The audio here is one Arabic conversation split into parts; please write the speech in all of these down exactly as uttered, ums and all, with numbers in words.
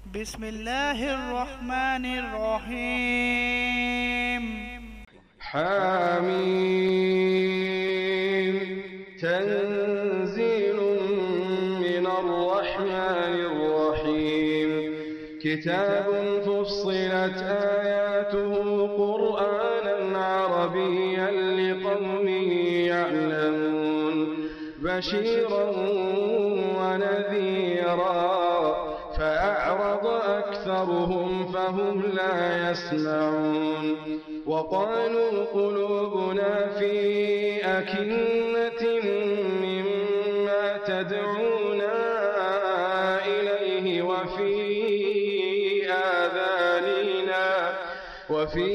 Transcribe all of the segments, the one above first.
بسم الله الرحمن الرحيم. حميم تنزيل من الرحمن الرحيم. كتاب فصلت آياته قرآنا عربيا لقوم يعلمون بشيرا ونذيرا فأعرض أكثرهم فهم لا يسمعون. وقالوا قلوبنا في أكنة مما تدعونا إليه وفي آذاننا وفي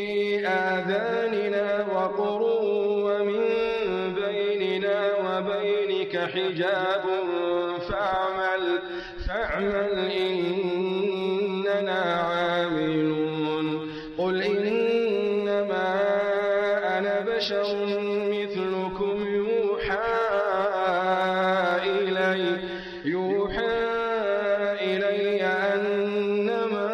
آذاننا وقر ومن بيننا وبينك حجاب فاعمل فاعمل إننا عاملون. قل إنما أنا بشر مثلكم يوحى إلي يوحى إلي أنما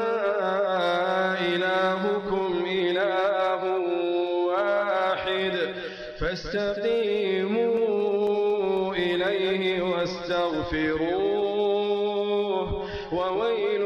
إلهكم إله واحد فاستقيموا إليه واستغفروه وويل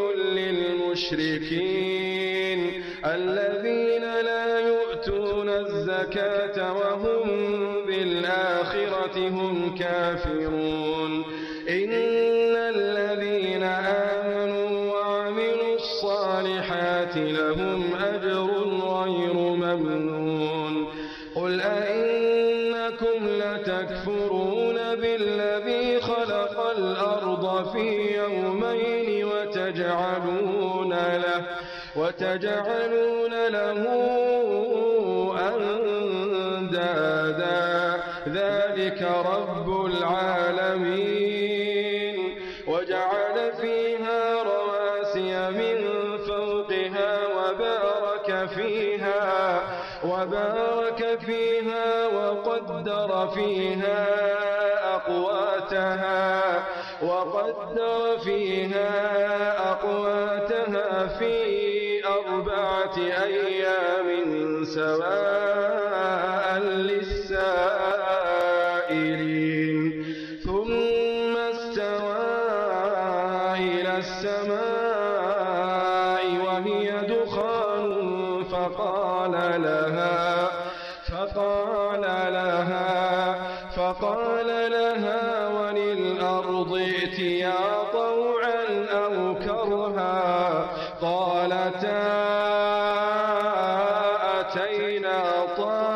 للمشركين الذين لا يؤتون الزكاة وهم بالآخرة هم كافرون. إن الذين آمنوا وعملوا الصالحات لهم أجر غير ممنون. قل أئنكم لتكفرون بالذي خلق الأرض في يومين وتجعلون له وتجعلون له أندادا ذلك رب العالمين. وجعل فيها رواسي من فوقها وبارك فيها وبارك فيها وقدر فيها أقواتها وقدر فيها أقواتها في أربعة أيام سواء للسائلين. ثم استوى إلى السماء وهي دخان فقال لها فقال لها فقال لها وللأرض ائتيا طوعا أو كرها قالتا أتينا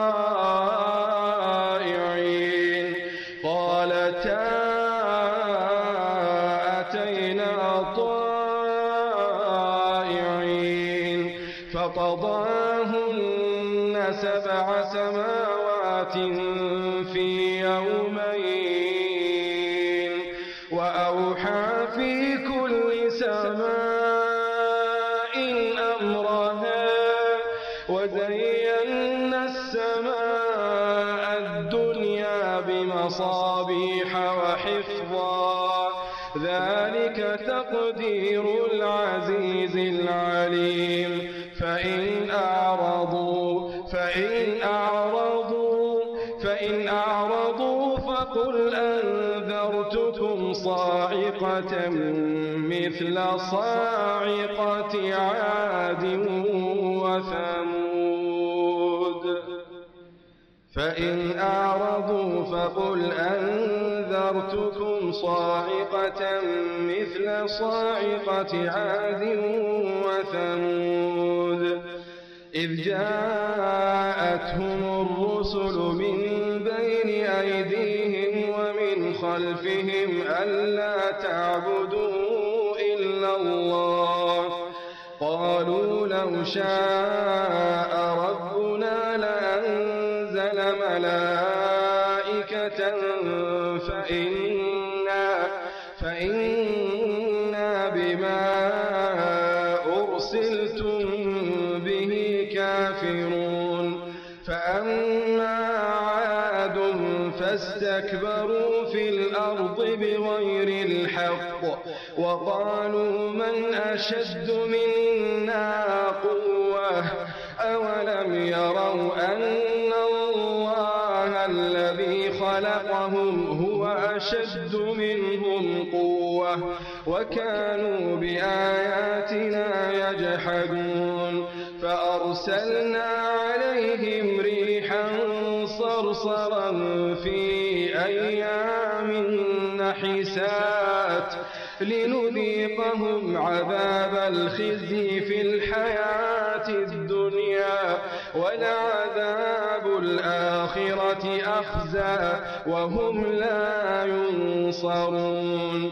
طائعين قالتا أتينا طائعين فقضاهن سبع سماوات في يومين وأوحى في كل سماء أمرها وزينا السماء الدنيا بمصابيح وحفظا ذلك تقدير العزيز العليم. فإن أعرضوا فإن أعرضوا فإن أعرضوا فقل أنذرتكم صاعقة مثل صاعقة عاد وثمود. فإن أعرضوا فقل أنذرتكم صاعقة مثل صاعقة عاد وثمود إذ جاءتهم الرسل من بين أيديهم ومن خلفهم ألا تعبدوا إلا الله قالوا لو شاء ربنا لأنزل ملائكة فإنا, فإنا بما أرسلتم به كافرون. فأما عاد فاستكبروا في الأرض بغير الحق وقالوا من أشد منا قوة أولم يروا أن الله الذي خلقهم هو أشد منهم قوة وكانوا بآياتنا يجحدون فأرسلنا عليهم ريحا صرصرا في أيام نحسات لنذيقهم عذاب الخزي في الحياة الدنيا ولعذاب الآخرة أخزى وهم لا ينصرون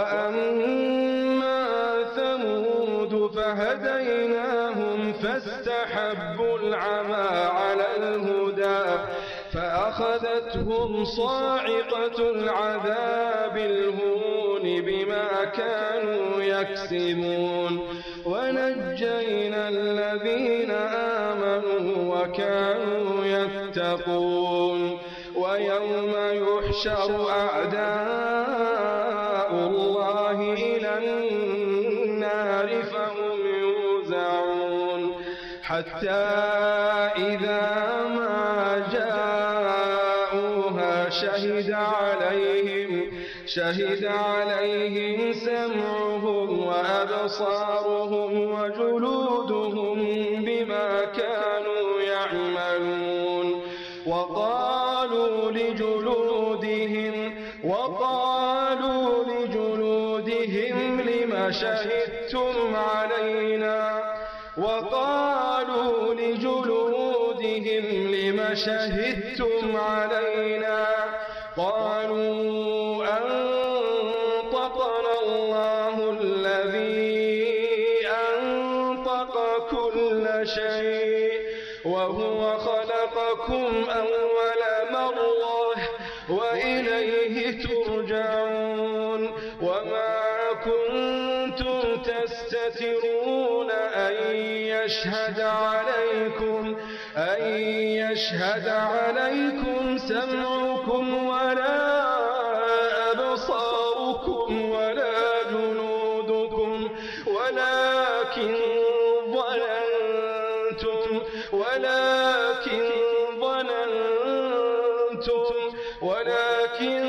وأما ثمود فهديناهم فاستحبوا العمى على الهدى فأخذتهم صاعقة العذاب الهون بما كانوا يكسبون ونجينا الذين آمنوا وكانوا يتقون ويوم يحشر أعداء الله إلى النار فهم يوزعون حتى إذا ما جاءوها شهد عليهم شهد عليهم سمعهم وأبصارهم وجلودهم بما كانوا يعملون وقالوا لجلودهم وقالوا لجلودهم لم شهدتم علينا وقالوا لجلودهم لم شهدتم علينا قالوا أنطقنا الله الذي أنطق كل شيء وهو خلقكم أول مرة وإليه ترجعون وما كنتم تستترون أن يشهد عليكم أن يشهد عليكم سمعكم ولا أبصاركم ولا جلودكم ولكن ظننتم ولكن ظننتم ولكن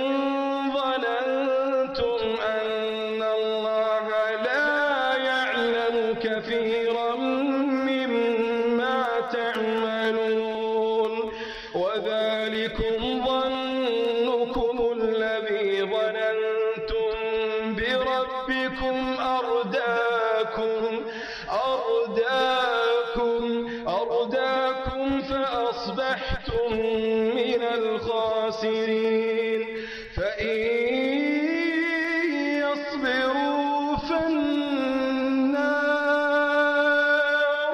ظننتم أن الله لا يعلم كثيرا مما تعملون وذلكم ظنكم الذي ظننتم بربكم أرداكم أرداكم أرداكم فأصبحتم من الخاسرين فإن يصبروا فالنار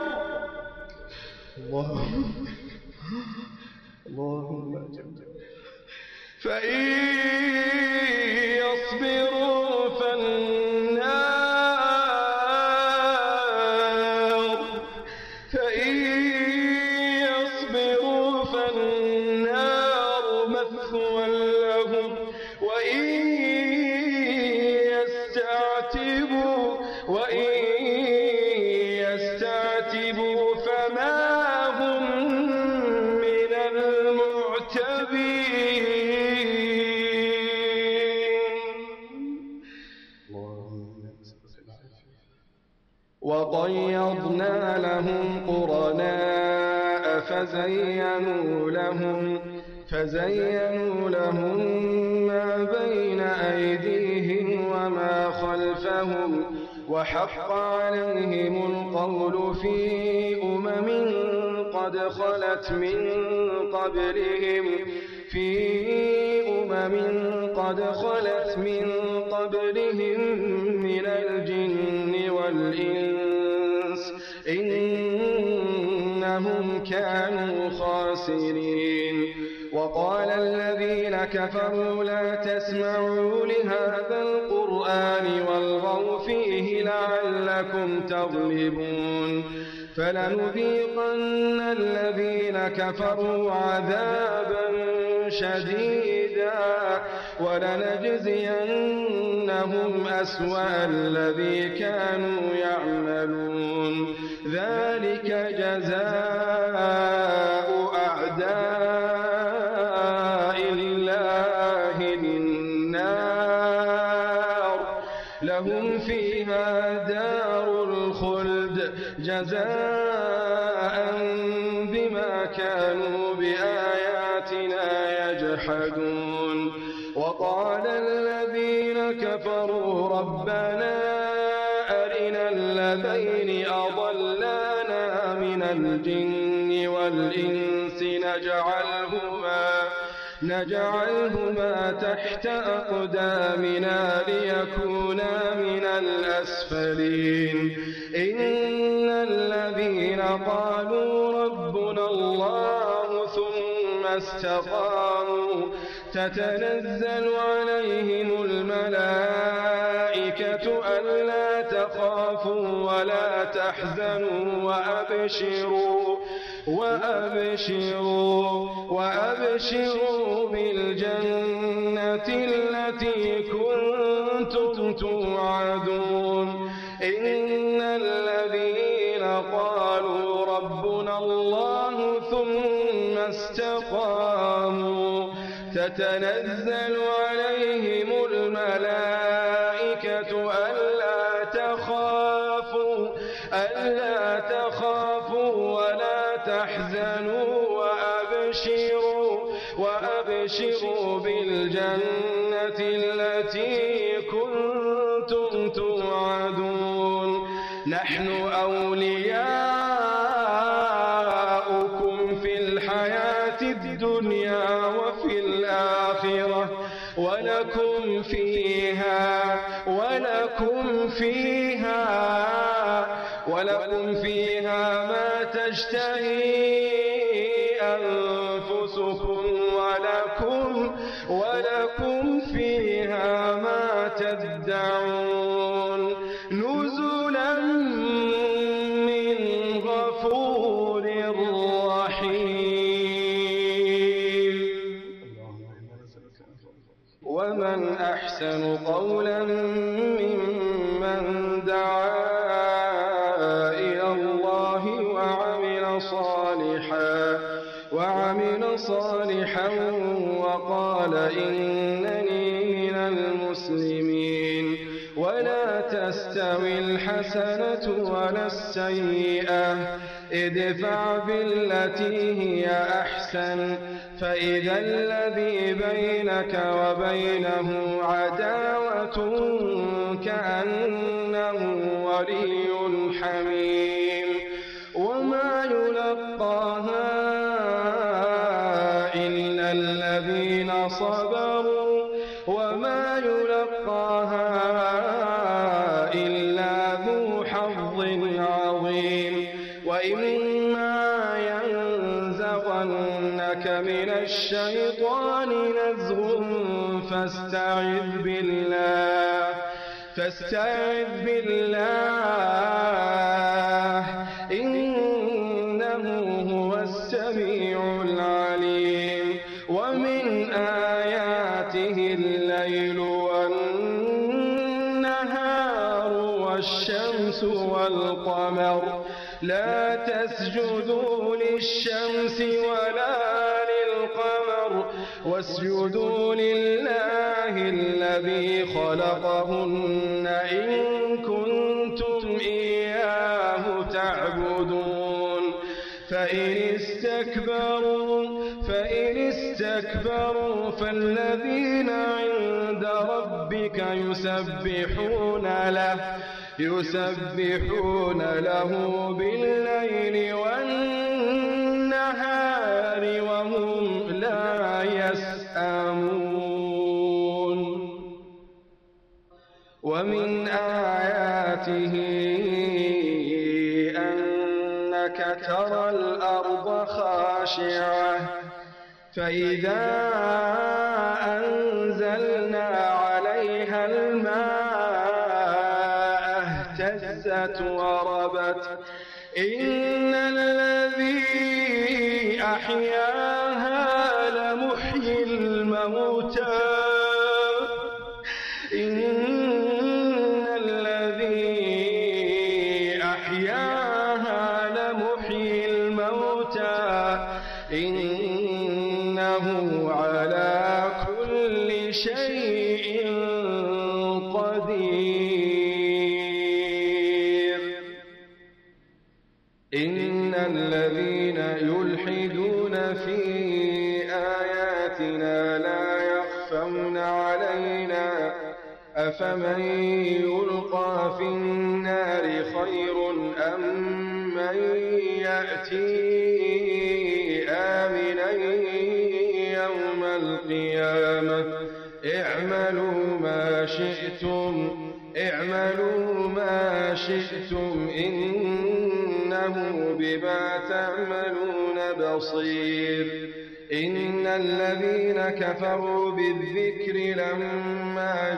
اللهم اللهم فإن يصبروا فالنار فإن يصبروا فالنار مثوى لهم وإن يستعتبوا وإن يستعتبوا فما هم من المعتبين وقيضنا لهم قرناء فزينوا لهم فزينوا لهم ما بين أيديهم وما خلفهم وحق عليهم القول في أمم قد خلت من قبلهم في أمم قد خلت من قبلهم من الجن والإنس إنهم كانوا خاسرين وقال الذين كفروا لا تسمعوا لهذا القرآن والغوا فيه لعلكم تغلبون فلنذيقن الذين كفروا عذابا شديدا ولنجزينهم أسوأ الذي كانوا يعملون ذلك جزاء أعداء الله النار لهم فيها دار الخلد جزاء بما كانوا بآياتنا يجحدون وقال الذين كفروا ربنا أرنا الذين أضلانا من الجن والإنس نجعلهما نجعلهما تحت أقدامنا ليكونا من الأسفلين إن الذين قالوا ربنا الله ثم استقاموا تتنزل عليهم الملائكة ألا تخافوا ولا تحزنوا وأبشروا وأبشروا وأبشروا بالجنة التي كنتم توعدون إن الذين قالوا ربنا الله ثم استقاموا تتنزل عليهم الملائكة ألا تخافوا ألا تخافوا ولا تحزنوا وأبشروا وأبشروا بالجنة التي كنتم توعدون نحن أولياؤكم في الحياة الدنيا وفي الآخرة ولكم فيها ولكم فيها ولكم فيها ما تشتهي أنفسكم ولكم ولكم فيها ما تدعون نزلا من غفور رحيم ومن أحسن قولا ممن دعا إلى الله وعمل صالحا وعمل صالحا وقال إنني من المسلمين ولا تستوي الحسنة ولا السيئة ادفع بالتي هي أحسن فإذا الذي بينك وبينه عداوة كأنه ولي حميم وما يلقاها إلا الذين صبروا وما يلقاها إلا ذو حظ عظيم وإما ينزغنك من الشيطان نزغ فاستعذ بالله فاستعذ بالله إنه هو السميع العليم ومن آياته الليل والنهار والشمس والقمر لا تسجدوا للشمس ولا للقمر واسجدوا لله الذي خلقهن إن كنتم إياه تعبدون فإن استكبروا فإن استكبروا فالذين عند ربك يسبحون له يسبحون له بالليل والنهار وهم لا يسأمون ومن آياته أنك ترى الأرض خاشعة فإذا أنزلنا عليها الماء اهتزت وربت إن الذي أحياها لمحيي الموتى أحياها لمحيي الموتى إنه على كل شيء قدير. إن الذين يلحدون في آياتنا لا يخفون علينا أفمن يلقى في النار خير أم من يأتي آمنا يوم القيامة اعملوا ما شئتم اعملوا ما شئتم إنه بما تعملون بصير. إن الذين كفروا بالذكر لما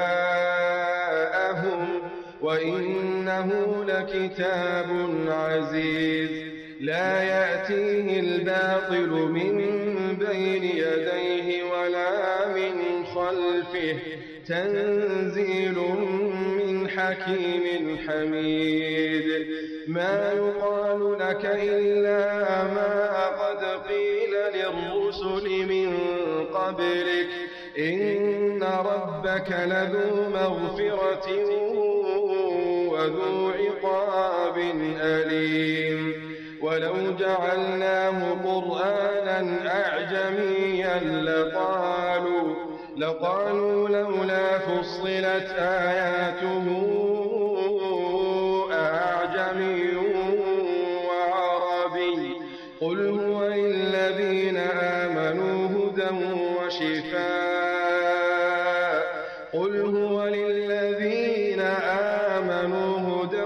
جاءهم وإنه لكتاب عزيز لا يأتيه الباطل من بين يديه ولا من خلفه تنزيل من حكيم حميد. ما يقال لك إلا ما قد قيل للرسل من قبلك إن ربك لذو مغفرة وذو عقاب أليم. ولو جعلناه قرآنا أعجميا لقالوا لقالوا لولا فصلت آياته أعجمي وعربي قل هو للذين آمنوا هدى وشفاء قل هو للذين آمنوا هدى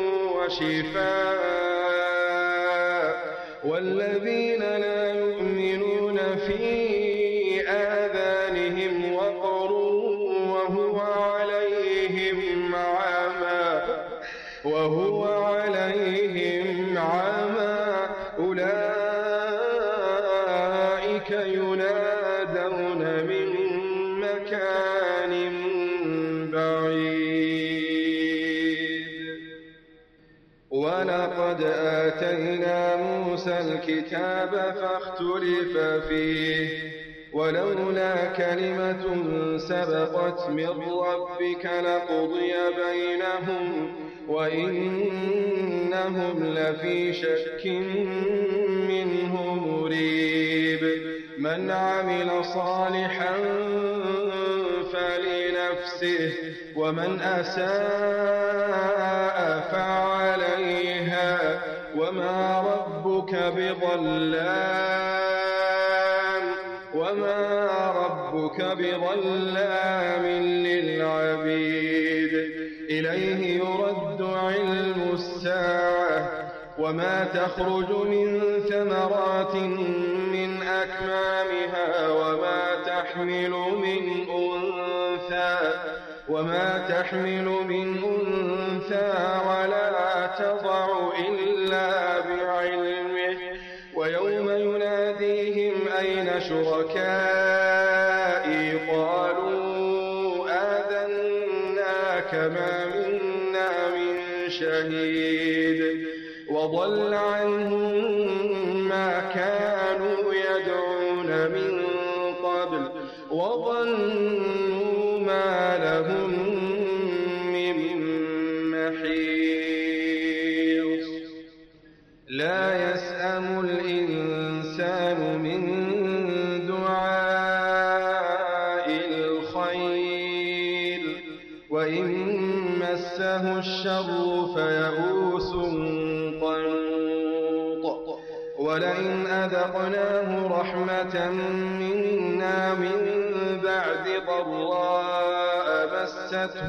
وشفاء والذين لا يؤمنون في آذانهم وقر وهو عليهم عمى وهو عليهم عمى أولئك ينادون من مكان بعيد. ولقد آتينا موسى الكتاب فاختلف فيه ولولا كلمة سبقت من ربك لقضي بينهم وإنهم لفي شك منه مريب. من عمل صالحا فلنفسه ومن أساء فعليها وما ربك بظلام وما ربك بظلام للعبيد. إليه يرد علم الساعة وما تخرج من ثمرات من أكمامها وما تحمل من أنثى وما تحمل من أنثى ولا تضع إلا بعلمه. ويوم يناديهم أين شركائي قالوا آذناك ما منا من شهيد وضل عنهم ما كانوا يدعون من قبل وظنوا ما لهم من محيص. لا يسأم الإنسان من دعاء الخير وإن مسه الشر فيئوس قنوط. ولئن أذقناه رحمة منا من بعد ضراء مسته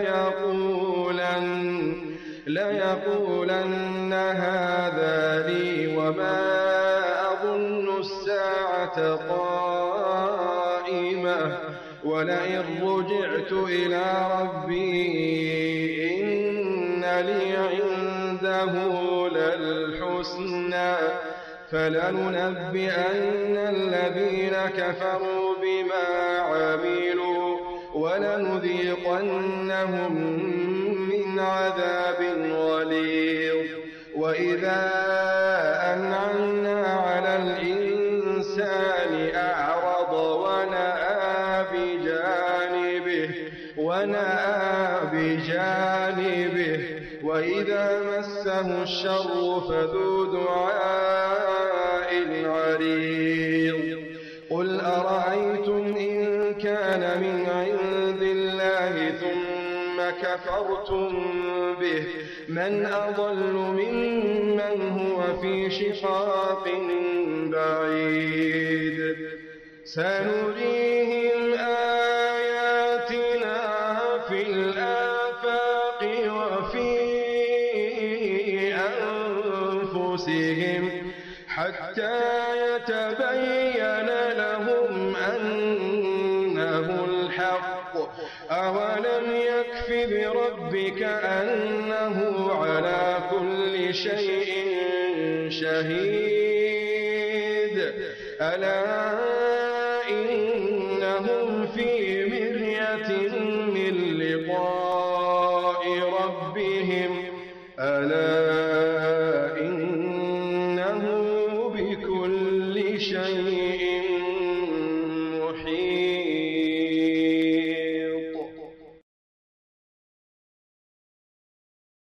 ليقولن ليقولن هذا لي وما أظن الساعة قائمة ولئن رجعت إلى ربي إن لي عنده للحسنى فلننبئن الذين كفروا بما عملوا ولنذيقنهم من عذاب غليظ. وإذا أنعمنا على الإنسان أعرض ونأى بجانبه ونأى بجانبه وإذا مسه الشر فذو دعاء عريض قل أرأيتم إن كان من عند الله ثم كفرتم به من أضل ممن هو في شقاق بعيد سنريهم آياتنا في الآفاق وفي أنفسهم حتى يتبين لهم أنه الحق أولم يكف بربك أنه على كل شيء شهيد ألا إنهم في مرية من لقاء ربهم ألا